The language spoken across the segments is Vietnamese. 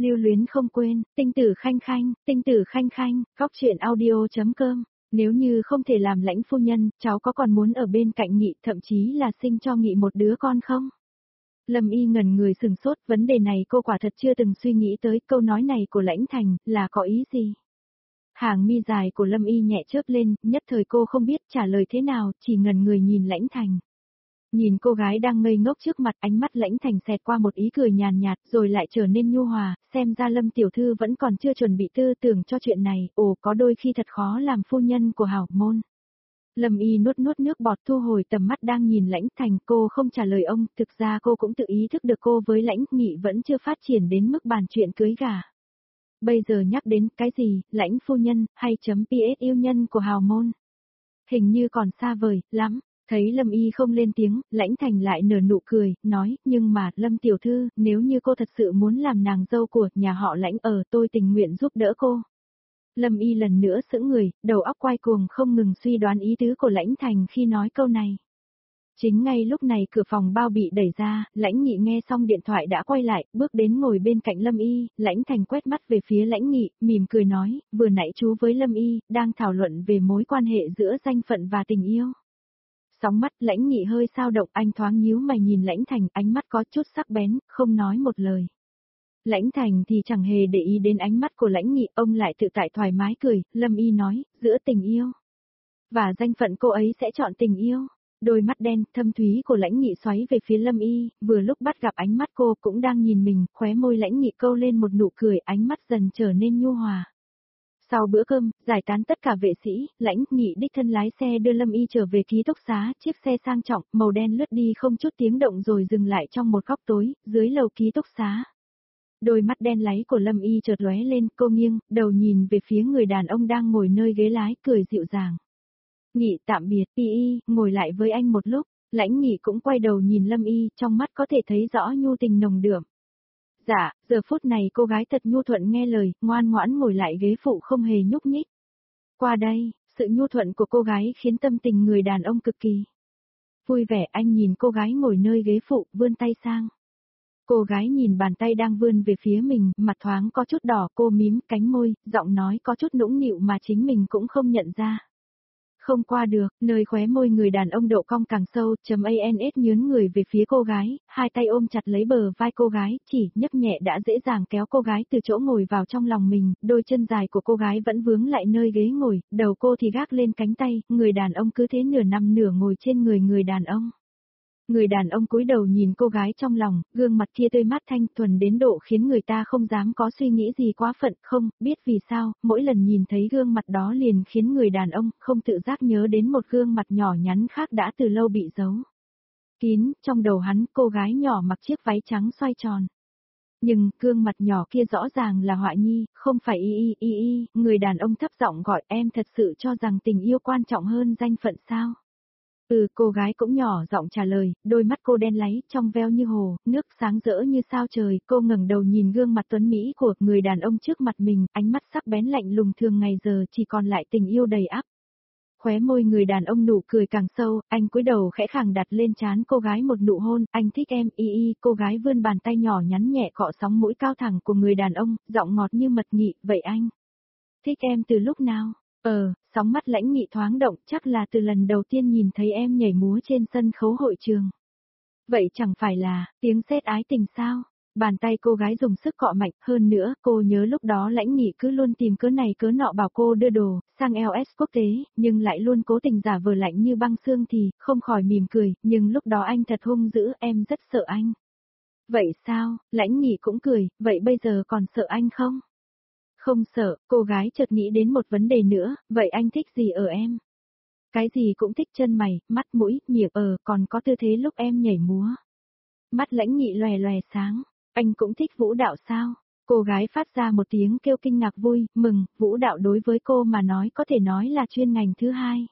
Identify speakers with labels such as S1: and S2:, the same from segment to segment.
S1: Lưu luyến không quên, tinh tử khanh khanh, góc truyện audio.com. Nếu như không thể làm Lãnh phu nhân, cháu có còn muốn ở bên cạnh Nghị, thậm chí là sinh cho Nghị một đứa con không? Lâm Y ngẩn người sừng sốt, vấn đề này cô quả thật chưa từng suy nghĩ tới, câu nói này của Lãnh Thành, là có ý gì? Hàng mi dài của Lâm Y nhẹ chớp lên, nhất thời cô không biết trả lời thế nào, chỉ ngẩn người nhìn Lãnh Thành. Nhìn cô gái đang ngây ngốc trước mặt, ánh mắt Lãnh Thành xẹt qua một ý cười nhàn nhạt, rồi lại trở nên nhu hòa, xem ra Lâm tiểu thư vẫn còn chưa chuẩn bị tư tưởng cho chuyện này, có đôi khi thật khó làm phu nhân của hảo môn. Lâm Y nuốt nước bọt, thu hồi tầm mắt đang nhìn Lãnh Thành, cô không trả lời ông, thực ra cô cũng tự ý thức được cô với Lãnh Nghị vẫn chưa phát triển đến mức bàn chuyện cưới gả. Bây giờ nhắc đến cái gì, Lãnh phu nhân, hay PS yêu nhân của hào môn. Hình như còn xa vời, lắm. Thấy Lâm Y không lên tiếng, Lãnh Thành lại nở nụ cười, nói, nhưng mà, Lâm tiểu thư, nếu như cô thật sự muốn làm nàng dâu của nhà họ Lãnh tôi tình nguyện giúp đỡ cô. Lâm Y lần nữa sững người, đầu óc quay cuồng không ngừng suy đoán ý tứ của Lãnh Thành khi nói câu này. Chính ngay lúc này cửa phòng bao bị đẩy ra, Lãnh Nghị nghe xong điện thoại đã quay lại, bước đến ngồi bên cạnh Lâm Y, Lãnh Thành quét mắt về phía Lãnh Nghị, mỉm cười nói, vừa nãy chú với Lâm Y, đang thảo luận về mối quan hệ giữa danh phận và tình yêu. Sóng mắt Lãnh Nghị hơi sao động, anh thoáng nhíu mày nhìn Lãnh Thành, ánh mắt có chút sắc bén, không nói một lời. Lãnh Thành thì chẳng hề để ý đến ánh mắt của Lãnh Nghị, ông lại tự tại thoải mái cười, Lâm Y nói, giữa tình yêu và danh phận cô ấy sẽ chọn tình yêu. Đôi mắt đen, thâm thúy của Lãnh Nghị xoáy về phía Lâm Y, vừa lúc bắt gặp ánh mắt cô cũng đang nhìn mình, khóe môi Lãnh Nghị câu lên một nụ cười, ánh mắt dần trở nên nhu hòa. Sau bữa cơm, giải tán tất cả vệ sĩ, Lãnh Nghị đích thân lái xe đưa Lâm Y trở về ký túc xá, chiếc xe sang trọng, màu đen lướt đi không chút tiếng động rồi dừng lại trong một góc tối, dưới lầu ký túc xá. Đôi mắt đen láy của Lâm Y chợt lóe lên, cô nghiêng, đầu nhìn về phía người đàn ông đang ngồi nơi ghế lái, cười dịu dàng. Nghị tạm biệt, Y, ngồi lại với anh một lúc, Lãnh Nghị cũng quay đầu nhìn Lâm Y, trong mắt có thể thấy rõ nhu tình nồng đượm. Dạ, giờ phút này cô gái thật nhu thuận nghe lời, ngoan ngoãn ngồi lại ghế phụ không hề nhúc nhích. Qua đây, sự nhu thuận của cô gái khiến tâm tình người đàn ông cực kỳ vui vẻ, anh nhìn cô gái ngồi nơi ghế phụ, vươn tay sang. Cô gái nhìn bàn tay đang vươn về phía mình, mặt thoáng có chút đỏ, cô mím cánh môi, giọng nói có chút nũng nịu mà chính mình cũng không nhận ra. Không qua được, nơi khóe môi người đàn ông độ cong càng sâu, ANS nhướn người về phía cô gái, hai tay ôm chặt lấy bờ vai cô gái, chỉ nhấc nhẹ đã dễ dàng kéo cô gái từ chỗ ngồi vào trong lòng mình, đôi chân dài của cô gái vẫn vướng lại nơi ghế ngồi, đầu cô thì gác lên cánh tay, người đàn ông cứ thế nửa nằm nửa ngồi trên người đàn ông. Người đàn ông cúi đầu nhìn cô gái trong lòng, gương mặt kia tươi mát thanh thuần đến độ khiến người ta không dám có suy nghĩ gì quá phận, không biết vì sao, mỗi lần nhìn thấy gương mặt đó liền khiến người đàn ông không tự giác nhớ đến một gương mặt nhỏ nhắn khác đã từ lâu bị giấu kín, trong đầu hắn cô gái nhỏ mặc chiếc váy trắng xoay tròn. Nhưng, gương mặt nhỏ kia rõ ràng là Họa Nhi, không phải Y, người đàn ông thấp giọng gọi em thật sự cho rằng tình yêu quan trọng hơn danh phận sao? Cô gái cũng nhỏ giọng trả lời, đôi mắt cô đen láy, trong veo như hồ, nước sáng rỡ như sao trời, cô ngẩng đầu nhìn gương mặt tuấn mỹ của người đàn ông trước mặt mình, ánh mắt sắc bén lạnh lùng thường ngày giờ chỉ còn lại tình yêu đầy ắp. Khóe môi người đàn ông nụ cười càng sâu, anh cúi đầu khẽ khàng đặt lên trán cô gái một nụ hôn, anh thích em, cô gái vươn bàn tay nhỏ nhắn nhẹ cọ sóng mũi cao thẳng của người đàn ông, giọng ngọt như mật nghị, vậy anh thích em từ lúc nào? Sóng mắt Lãnh Nghị thoáng động, chắc là từ lần đầu tiên nhìn thấy em nhảy múa trên sân khấu hội trường. Vậy chẳng phải là, tiếng sét ái tình sao? Bàn tay cô gái dùng sức cọ mạnh, hơn nữa, cô nhớ lúc đó Lãnh Nghị cứ luôn tìm cớ này cớ nọ bảo cô đưa đồ, sang LS quốc tế, nhưng lại luôn cố tình giả vờ lạnh như băng xương thì, không khỏi mỉm cười, nhưng lúc đó anh thật hung dữ, em rất sợ anh. Vậy sao, Lãnh Nghị cũng cười, vậy bây giờ còn sợ anh không? Không sợ, cô gái chợt nghĩ đến một vấn đề nữa, vậy anh thích gì ở em? Cái gì cũng thích, chân mày, mắt mũi, miệng, còn có tư thế lúc em nhảy múa. Mắt Lãnh Nghị lòe lòe sáng, anh cũng thích vũ đạo sao? Cô gái phát ra một tiếng kêu kinh ngạc vui, mừng, vũ đạo đối với cô mà nói có thể nói là chuyên ngành thứ hai.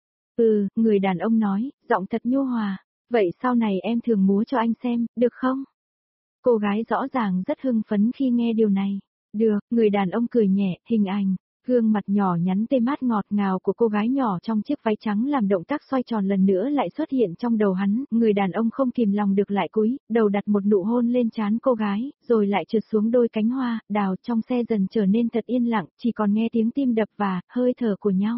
S1: Người đàn ông nói, giọng thật nhu hòa, vậy sau này em thường múa cho anh xem, được không? Cô gái rõ ràng rất hưng phấn khi nghe điều này. Được, người đàn ông cười nhẹ, hình ảnh Gương mặt nhỏ nhắn tê mát ngọt ngào của cô gái nhỏ trong chiếc váy trắng làm động tác xoay tròn lần nữa lại xuất hiện trong đầu hắn, người đàn ông không kìm lòng được lại cúi, đầu đặt một nụ hôn lên trán cô gái, rồi lại trượt xuống đôi cánh hoa, đào trong xe dần trở nên thật yên lặng, chỉ còn nghe tiếng tim đập và hơi thở của nhau.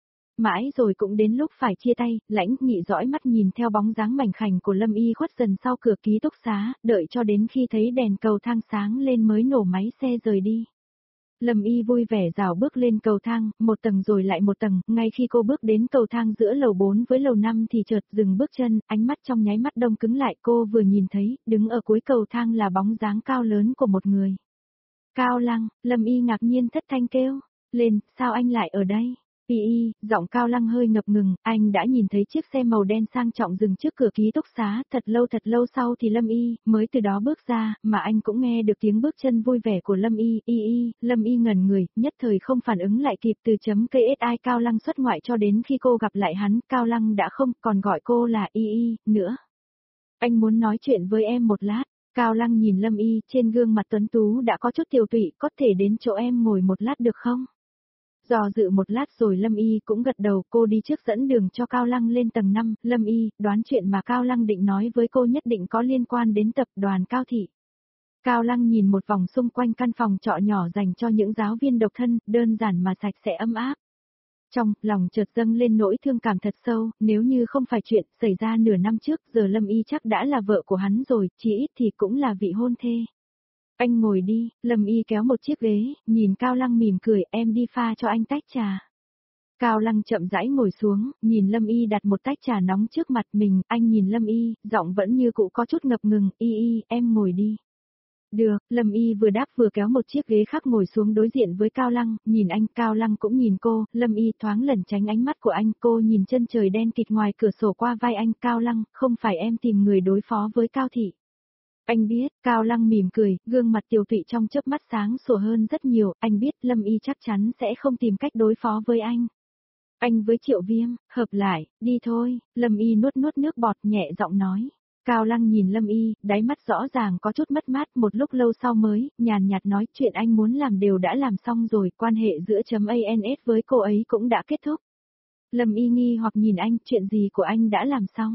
S1: Mãi rồi cũng đến lúc phải chia tay, Lãnh Nghị dõi mắt nhìn theo bóng dáng mảnh khảnh của Lâm Y khuất dần sau cửa ký túc xá, đợi cho đến khi thấy đèn cầu thang sáng lên mới nổ máy xe rời đi. Lâm Y vui vẻ rảo bước lên cầu thang, một tầng rồi lại một tầng, ngay khi cô bước đến cầu thang giữa lầu 4 với lầu 5 thì chợt dừng bước chân, ánh mắt trong nháy mắt đông cứng lại, cô vừa nhìn thấy, đứng ở cuối cầu thang là bóng dáng cao lớn của một người. Cao Lăng, Lâm Y ngạc nhiên thất thanh kêu, lên, sao anh lại ở đây? Giọng Cao Lăng hơi ngập ngừng, anh đã nhìn thấy chiếc xe màu đen sang trọng dừng trước cửa ký túc xá, thật lâu sau thì Lâm Y mới từ đó bước ra, mà anh cũng nghe được tiếng bước chân vui vẻ của Lâm Y. Lâm Y ngẩn người, nhất thời không phản ứng lại kịp từ chấm KSI Cao Lăng xuất ngoại cho đến khi cô gặp lại hắn, Cao Lăng đã không còn gọi cô là nữa. Anh muốn nói chuyện với em một lát. Cao Lăng nhìn Lâm Y, trên gương mặt tuấn tú đã có chút tiều tụy, có thể đến chỗ em ngồi một lát được không? Dò dự một lát rồi Lâm Y cũng gật đầu, cô đi trước dẫn đường cho Cao Lăng lên tầng 5, Lâm Y đoán chuyện mà Cao Lăng định nói với cô nhất định có liên quan đến tập đoàn Cao Thị. Cao Lăng nhìn một vòng xung quanh căn phòng trọ nhỏ dành cho những giáo viên độc thân, đơn giản mà sạch sẽ ấm áp. Trong lòng chợt dâng lên nỗi thương cảm thật sâu, nếu như không phải chuyện xảy ra nửa năm trước, giờ Lâm Y chắc đã là vợ của hắn rồi, chỉ ít thì cũng là vị hôn thê. Anh ngồi đi, Lâm Y kéo một chiếc ghế, nhìn Cao Lăng mỉm cười, em đi pha cho anh tách trà. Cao Lăng chậm rãi ngồi xuống, nhìn Lâm Y đặt một tách trà nóng trước mặt mình, anh nhìn Lâm Y, giọng vẫn như cũ có chút ngập ngừng, em ngồi đi. Được, Lâm Y vừa đáp vừa kéo một chiếc ghế khác ngồi xuống đối diện với Cao Lăng, nhìn anh, Cao Lăng cũng nhìn cô, Lâm Y thoáng lẩn tránh ánh mắt của anh, cô nhìn chân trời đen kịt ngoài cửa sổ qua vai anh, Cao Lăng, không phải em tìm người đối phó với Cao Thị. Anh biết, Cao Lăng mỉm cười, gương mặt tiều tụy trong chớp mắt sáng sủa hơn rất nhiều, anh biết Lâm Y chắc chắn sẽ không tìm cách đối phó với anh. Anh với Triệu Viêm, hợp lại, đi thôi, Lâm Y nuốt nước bọt nhẹ giọng nói. Cao Lăng nhìn Lâm Y, đáy mắt rõ ràng có chút mất mát, một lúc lâu sau mới, nhàn nhạt nói chuyện anh muốn làm đều đã làm xong rồi, quan hệ giữa .ans với cô ấy cũng đã kết thúc. Lâm Y nghi hoặc nhìn anh, chuyện gì của anh đã làm xong?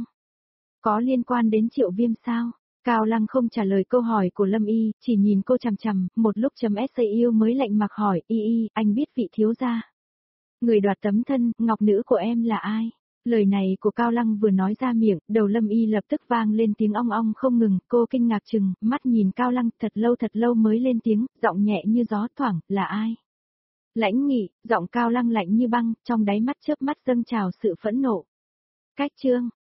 S1: Có liên quan đến Triệu Viêm sao? Cao Lăng không trả lời câu hỏi của Lâm Y, chỉ nhìn cô chằm chằm, một lúc .sau mới lạnh mặt hỏi, anh biết vị thiếu gia. Người đoạt tấm thân, ngọc nữ của em là ai? Lời này của Cao Lăng vừa nói ra miệng, đầu Lâm Y lập tức vang lên tiếng ong ong không ngừng, cô kinh ngạc chừng, mắt nhìn Cao Lăng, thật lâu mới lên tiếng, giọng nhẹ như gió thoảng, là ai? Lãnh Nghị, giọng Cao Lăng lạnh như băng, trong đáy mắt chớp mắt dâng trào sự phẫn nộ. Cách chương